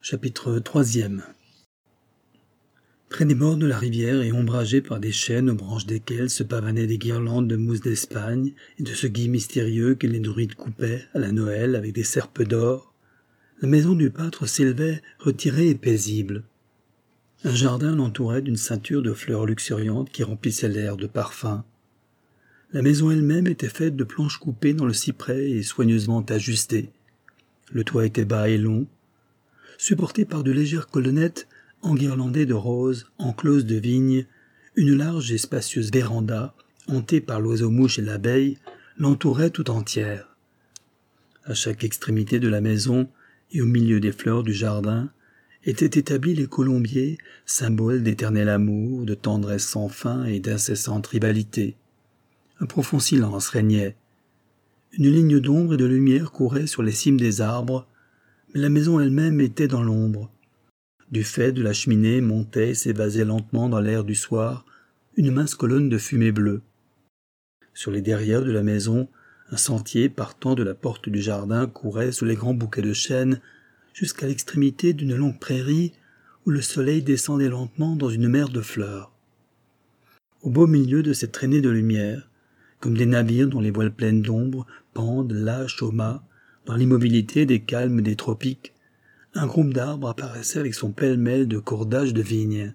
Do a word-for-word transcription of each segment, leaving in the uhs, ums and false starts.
Chapitre troisième. Près des bords de la rivière et ombragés par des chênes aux branches desquels se pavanaient des guirlandes de mousse d'Espagne et de ce gui mystérieux que les druides coupaient à la Noël avec des serpes d'or, la maison du pâtre s'élevait retirée et paisible. Un jardin l'entourait d'une ceinture de fleurs luxuriantes qui remplissait l'air de parfums. La maison elle-même était faite de planches coupées dans le cyprès et soigneusement ajustées. Le toit était bas et long, supporté par de légères colonnettes enguirlandées de roses, encloses de vignes, une large et spacieuse véranda, hantée par l'oiseau-mouche et l'abeille, l'entourait tout entière. À chaque extrémité de la maison et au milieu des fleurs du jardin étaient établis les colombiers, symboles d'éternel amour, de tendresse sans fin et d'incessante rivalité. Un profond silence régnait. Une ligne d'ombre et de lumière courait sur les cimes des arbres, mais la maison elle-même était dans l'ombre. Du fait de la cheminée montait et s'évasait lentement dans l'air du soir une mince colonne de fumée bleue. Sur les derrières de la maison, un sentier partant de la porte du jardin courait sous les grands bouquets de chênes jusqu'à l'extrémité d'une longue prairie où le soleil descendait lentement dans une mer de fleurs. Au beau milieu de cette traînée de lumière, comme des navires dont les voiles pleines d'ombre pendent lâches au mât, dans l'immobilité des calmes des tropiques, un groupe d'arbres apparaissait avec son pêle-mêle de cordages de vignes.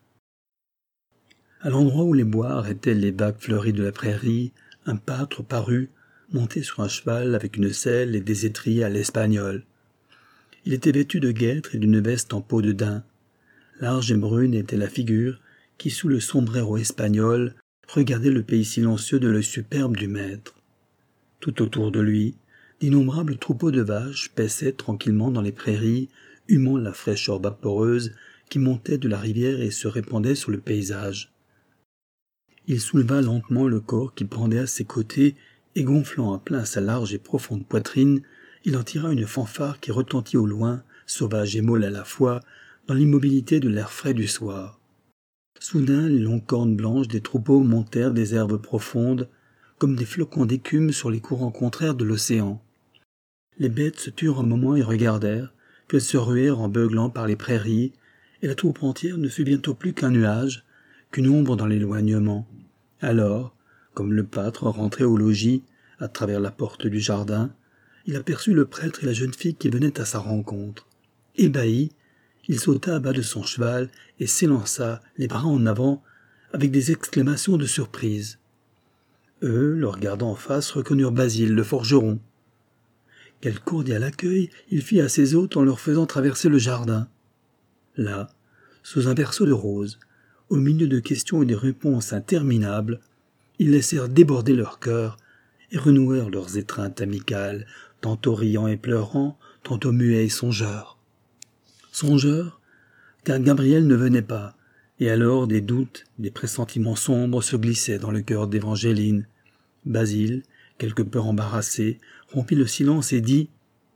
À l'endroit où les bois arrêtaient les vagues fleuries de la prairie, un pâtre parut, monté sur un cheval avec une selle et des étriers à l'espagnol. Il était vêtu de guêtre et d'une veste en peau de daim. Large et brune était la figure qui, sous le sombrero espagnol, regardait le pays silencieux de l'œil superbe du maître. Tout autour de lui, d'innombrables troupeaux de vaches paissaient tranquillement dans les prairies, humant la fraîcheur vaporeuse qui montait de la rivière et se répandait sur le paysage. Il souleva lentement le corps qui pendait à ses côtés et gonflant à plein sa large et profonde poitrine, il en tira une fanfare qui retentit au loin, sauvage et molle à la fois, dans l'immobilité de l'air frais du soir. Soudain, les longues cornes blanches des troupeaux montèrent des herbes profondes, comme des flocons d'écume sur les courants contraires de l'océan. Les bêtes se turent un moment et regardèrent, puis elles se ruèrent en beuglant par les prairies, et la troupe entière ne fut bientôt plus qu'un nuage, qu'une ombre dans l'éloignement. Alors, comme le pâtre rentrait au logis, à travers la porte du jardin, il aperçut le prêtre et la jeune fille qui venaient à sa rencontre. Ébahi, il sauta à bas de son cheval et s'élança, les bras en avant, avec des exclamations de surprise. Eux, le regardant en face, reconnurent Basile, le forgeron. Quel cordial accueil il fit à ses hôtes en leur faisant traverser le jardin. Là, sous un berceau de roses, au milieu de questions et de réponses interminables, ils laissèrent déborder leur cœur et renouèrent leurs étreintes amicales, tantôt riant et pleurant, tantôt muets et songeurs. Songeurs, car Gabriel ne venait pas, et alors des doutes, des pressentiments sombres se glissaient dans le cœur d'Évangéline. Basile, quelque peu embarrassé, rompit le silence et dit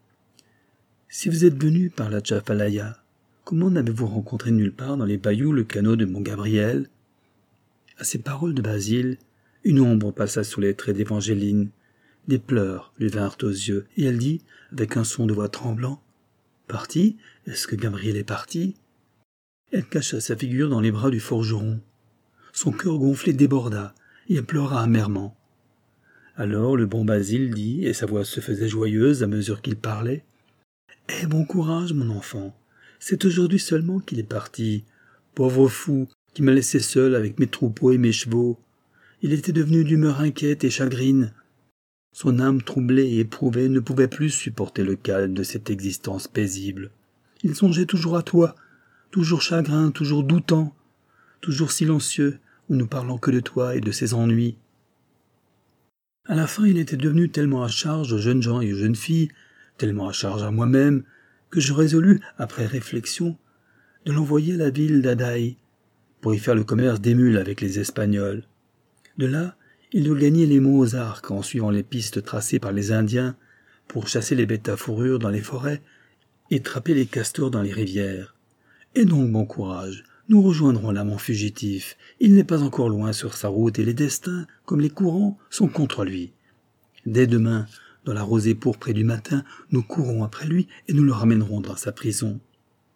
« Si vous êtes venu par la Tchafalaya, comment n'avez-vous rencontré nulle part dans les bayous le canot de mon Gabriel ?» À ces paroles de Basile, une ombre passa sous les traits d'Évangéline. Des pleurs lui vinrent aux yeux, et elle dit, avec un son de voix tremblant, « Parti ? Est-ce que Gabriel est parti ?» Elle cacha sa figure dans les bras du forgeron. Son cœur gonflé déborda, et elle pleura amèrement. Alors le bon Basile dit, et sa voix se faisait joyeuse à mesure qu'il parlait, « Aie bon courage, mon enfant. C'est aujourd'hui seulement qu'il est parti. Pauvre fou, qui m'a laissé seul avec mes troupeaux et mes chevaux. Il était devenu d'humeur inquiète et chagrine. Son âme troublée et éprouvée ne pouvait plus supporter le calme de cette existence paisible. Il songeait toujours à toi, toujours chagrin, toujours doutant, toujours silencieux, ou ne parlant que de toi et de ses ennuis. À la fin, il était devenu tellement à charge aux jeunes gens et aux jeunes filles, tellement à charge à moi-même, que je résolus, après réflexion, de l'envoyer à la ville d'Adaï, pour y faire le commerce des mules avec les Espagnols. De là, il doit gagner les monts aux arcs en suivant les pistes tracées par les Indiens pour chasser les bêtes à fourrure dans les forêts et trapper les castors dans les rivières. Et donc bon courage, nous rejoindrons l'amant fugitif. Il n'est pas encore loin sur sa route et les destins, comme les courants, sont contre lui. Dès demain, dans la rosée pourprée du matin, nous courrons après lui et nous le ramènerons dans sa prison.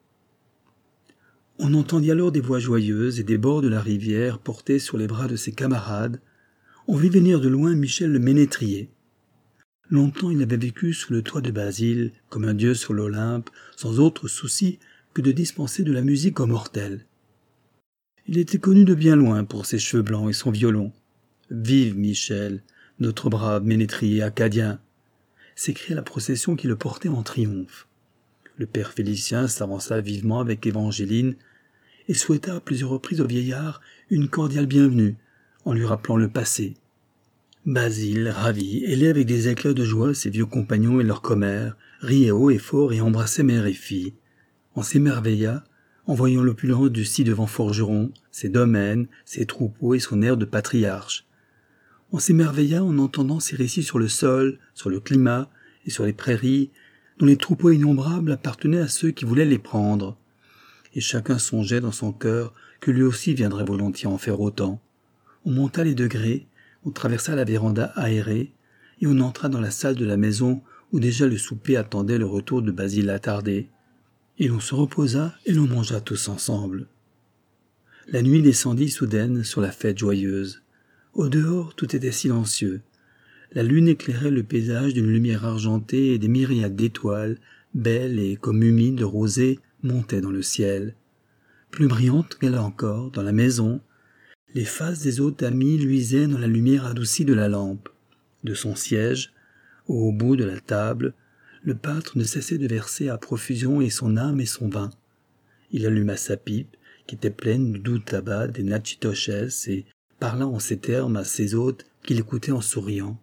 On entendit alors des voix joyeuses et des bords de la rivière portés sur les bras de ses camarades. On vit venir de loin Michel le ménétrier. Longtemps il avait vécu sous le toit de Basile, comme un dieu sur l'Olympe, sans autre souci que de dispenser de la musique aux mortels. Il était connu de bien loin pour ses cheveux blancs et son violon. « Vive Michel, notre brave ménétrier acadien !» s'écria la procession qui le portait en triomphe. Le père Félicien s'avança vivement avec Évangéline et souhaita à plusieurs reprises au vieillard une cordiale bienvenue, en lui rappelant le passé. Basile, ravi, ailait avec des éclats de joie ses vieux compagnons et leurs commères, riait haut et fort et embrassait mère et fille. On s'émerveilla en voyant l'opulence du ci-devant forgeron, ses domaines, ses troupeaux et son air de patriarche. On s'émerveilla en entendant ses récits sur le sol, sur le climat et sur les prairies, dont les troupeaux innombrables appartenaient à ceux qui voulaient les prendre. Et chacun songeait dans son cœur que lui aussi viendrait volontiers en faire autant. On monta les degrés, on traversa la véranda aérée, et on entra dans la salle de la maison où déjà le souper attendait le retour de Basile attardé. Et l'on se reposa et l'on mangea tous ensemble. La nuit descendit soudaine sur la fête joyeuse. Au dehors, tout était silencieux. La lune éclairait le paysage d'une lumière argentée et des myriades d'étoiles, belles et comme humides de rosée, montaient dans le ciel. Plus brillantes qu'elle encore, dans la maison, les faces des hôtes amis luisaient dans la lumière adoucie de la lampe. De son siège, au bout de la table, le pâtre ne cessait de verser à profusion et son âme et son vin. Il alluma sa pipe, qui était pleine du doux tabac des nachitoches, et parla en ces termes à ses hôtes qui l'écoutaient en souriant.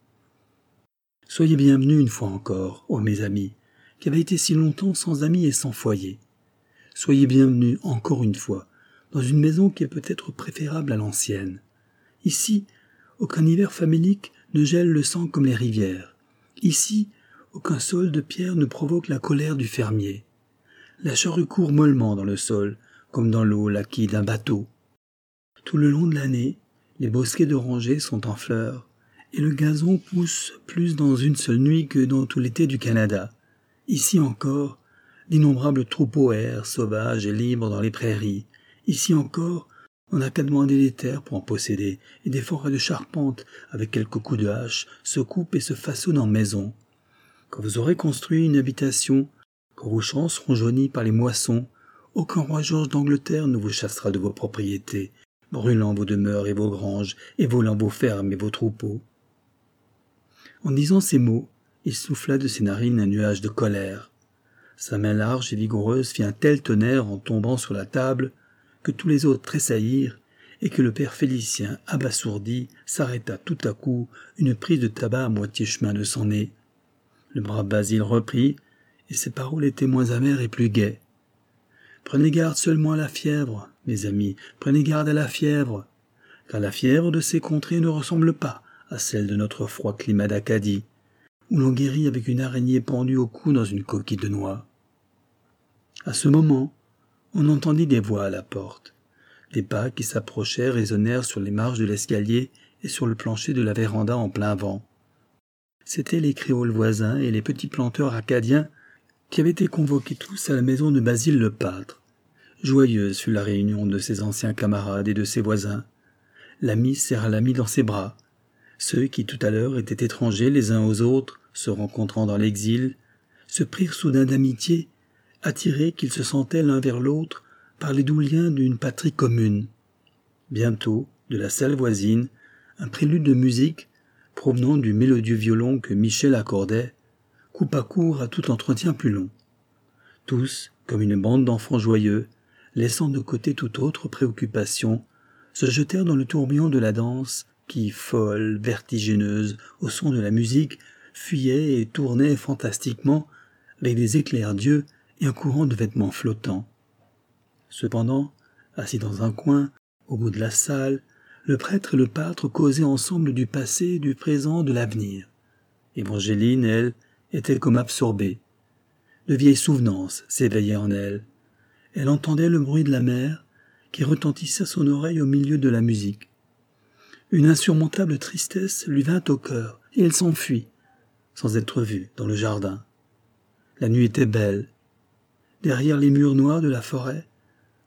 « Soyez bienvenus une fois encore, ô mes amis, qui avaient été si longtemps sans amis et sans foyer. Soyez bienvenus encore une fois, dans une maison qui est peut-être préférable à l'ancienne. Ici, aucun hiver famélique ne gèle le sang comme les rivières. Ici, aucun sol de pierre ne provoque la colère du fermier. La charrue court mollement dans le sol, comme dans l'eau la quille d'un bateau. Tout le long de l'année, les bosquets d'orangers sont en fleurs, et le gazon pousse plus dans une seule nuit que dans tout l'été du Canada. Ici encore, d'innombrables troupeaux errent, sauvages et libres dans les prairies. Ici encore, on n'a qu'à demander des terres pour en posséder, et des forêts de charpente, avec quelques coups de hache, se coupent et se façonnent en maisons. Quand vous aurez construit une habitation, quand vos champs seront jaunis par les moissons, aucun roi George d'Angleterre ne vous chassera de vos propriétés, brûlant vos demeures et vos granges, et volant vos fermes et vos troupeaux. » En disant ces mots, il souffla de ses narines un nuage de colère. Sa main large et vigoureuse fit un tel tonnerre en tombant sur la table que tous les autres tressaillirent et que le père Félicien, abasourdi, s'arrêta tout à coup, une prise de tabac à moitié chemin de son nez. Le brave Basile reprit, et ses paroles étaient moins amères et plus gaies. « Prenez garde seulement à la fièvre, mes amis, prenez garde à la fièvre, car la fièvre de ces contrées ne ressemble pas à celle de notre froid climat d'Acadie, où l'on guérit avec une araignée pendue au cou dans une coquille de noix. » À ce moment, on entendit des voix à la porte. Des pas qui s'approchaient résonnèrent sur les marches de l'escalier et sur le plancher de la véranda en plein vent. C'étaient les créoles voisins et les petits planteurs acadiens qui avaient été convoqués tous à la maison de Basile le pâtre. Joyeuse fut la réunion de ses anciens camarades et de ses voisins. L'ami serra l'ami dans ses bras. Ceux qui tout à l'heure étaient étrangers les uns aux autres, se rencontrant dans l'exil, se prirent soudain d'amitié, attirés qu'ils se sentaient l'un vers l'autre par les doux liens d'une patrie commune. Bientôt, de la salle voisine, un prélude de musique, provenant du mélodieux violon que Michel accordait, coupa court à tout entretien plus long. Tous, comme une bande d'enfants joyeux, laissant de côté toute autre préoccupation, se jetèrent dans le tourbillon de la danse qui, folle, vertigineuse, au son de la musique, fuyait et tournait fantastiquement avec des éclairs d'yeux et un courant de vêtements flottants. Cependant, assis dans un coin, au bout de la salle, le prêtre et le pâtre causaient ensemble du passé, du présent, de l'avenir. Évangéline, elle, était comme absorbée. De vieilles souvenances s'éveillaient en elle. Elle entendait le bruit de la mer qui retentissait à son oreille au milieu de la musique. Une insurmontable tristesse lui vint au cœur et elle s'enfuit, sans être vue, dans le jardin. La nuit était belle. Derrière les murs noirs de la forêt,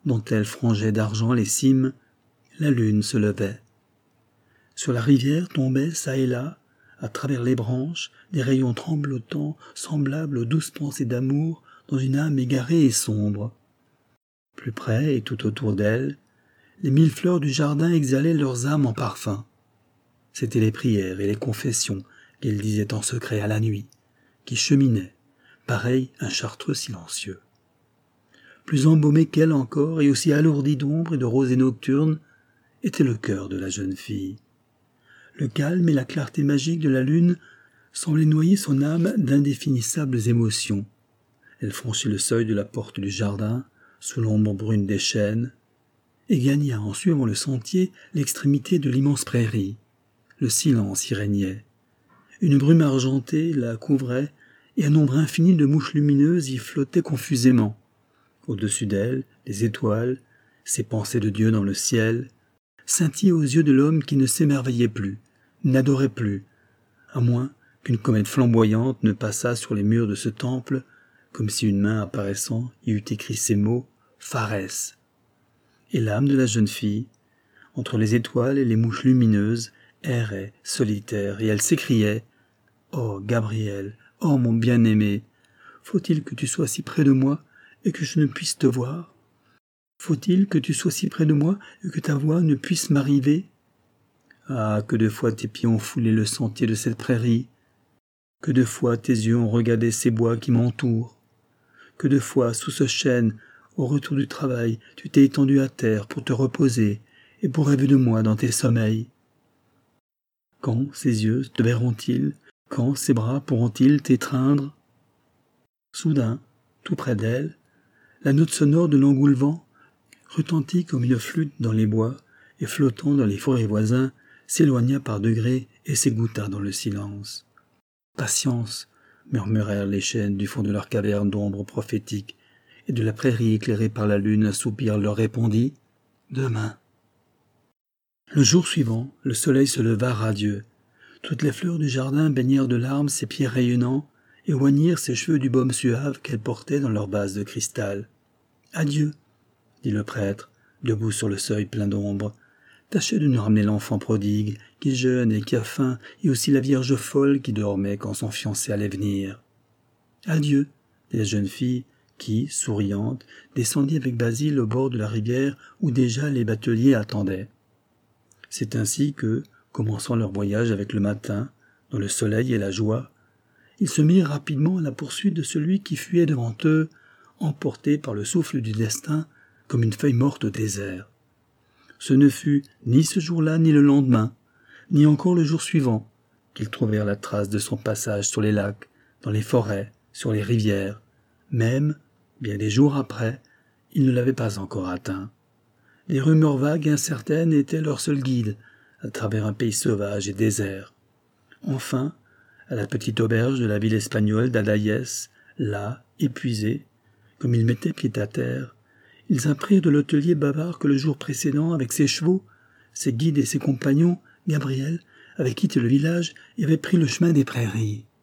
dont elle frangeait d'argent les cimes, la lune se levait. Sur la rivière tombaient çà et là, à travers les branches, des rayons tremblotants semblables aux douces pensées d'amour dans une âme égarée et sombre. Plus près et tout autour d'elle, les mille fleurs du jardin exhalaient leurs âmes en parfum. C'étaient les prières et les confessions qu'elle disait en secret à la nuit, qui cheminaient, pareil un chartreux silencieux. Plus embaumé qu'elle encore et aussi alourdi d'ombre et de rosée nocturne, était le cœur de la jeune fille. Le calme et la clarté magique de la lune semblaient noyer son âme d'indéfinissables émotions. Elle franchit le seuil de la porte du jardin, sous l'ombre brune des chênes, et gagna en suivant le sentier l'extrémité de l'immense prairie. Le silence y régnait. Une brume argentée la couvrait, et un nombre infini de mouches lumineuses y flottaient confusément. Au-dessus d'elle, les étoiles, ces pensées de Dieu dans le ciel, scintillaient aux yeux de l'homme qui ne s'émerveillait plus, n'adorait plus, à moins qu'une comète flamboyante ne passât sur les murs de ce temple, comme si une main apparaissant y eût écrit ces mots « Pharès ». Et l'âme de la jeune fille, entre les étoiles et les mouches lumineuses, errait, solitaire, et elle s'écriait « Oh, Gabriel, oh mon bien-aimé, faut-il que tu sois si près de moi et que je ne puisse te voir? Faut-il que tu sois si près de moi et que ta voix ne puisse m'arriver? Ah, que de fois tes pieds ont foulé le sentier de cette prairie, que de fois tes yeux ont regardé ces bois qui m'entourent, que de fois, sous ce chêne, au retour du travail, tu t'es étendu à terre pour te reposer et pour rêver de moi dans tes sommeils. Quand ces yeux te verront-ils? Quand ces bras pourront-ils t'étreindre? Soudain, tout près d'elle, la note sonore de l'engoulevent retentit comme une flûte dans les bois et flottant dans les forêts voisins, s'éloigna par degrés et s'égoutta dans le silence. « Patience !» murmurèrent les chênes du fond de leur caverne d'ombre prophétique, et de la prairie éclairée par la lune un soupir leur répondit « Demain !» Le jour suivant, le soleil se leva radieux. Toutes les fleurs du jardin baignèrent de larmes ses pieds rayonnants et oignirent ses cheveux du baume suave qu'elle portait dans leur base de cristal. « Adieu !» dit le prêtre, debout sur le seuil plein d'ombre. « Tâchez de nous ramener l'enfant prodigue, qui jeûne et qui a faim, et aussi la vierge folle qui dormait quand son fiancé allait venir. »« Adieu !» dit la jeune fille, qui, souriante, descendit avec Basile au bord de la rivière où déjà les bateliers attendaient. C'est ainsi que, commençant leur voyage avec le matin, dans le soleil et la joie, ils se mirent rapidement à la poursuite de celui qui fuyait devant eux, emporté par le souffle du destin comme une feuille morte au désert. Ce ne fut ni ce jour-là ni le lendemain, ni encore le jour suivant, qu'ils trouvèrent la trace de son passage sur les lacs, dans les forêts, sur les rivières. Même, bien des jours après, ils ne l'avaient pas encore atteint. Les rumeurs vagues et incertaines étaient leur seul guide, à travers un pays sauvage et désert. Enfin, à la petite auberge de la ville espagnole d'Adayes, là, épuisés, comme ils mettaient pied à terre, ils apprirent de l'hôtelier bavard que le jour précédent, avec ses chevaux, ses guides et ses compagnons, Gabriel avait quitté le village et avait pris le chemin des prairies.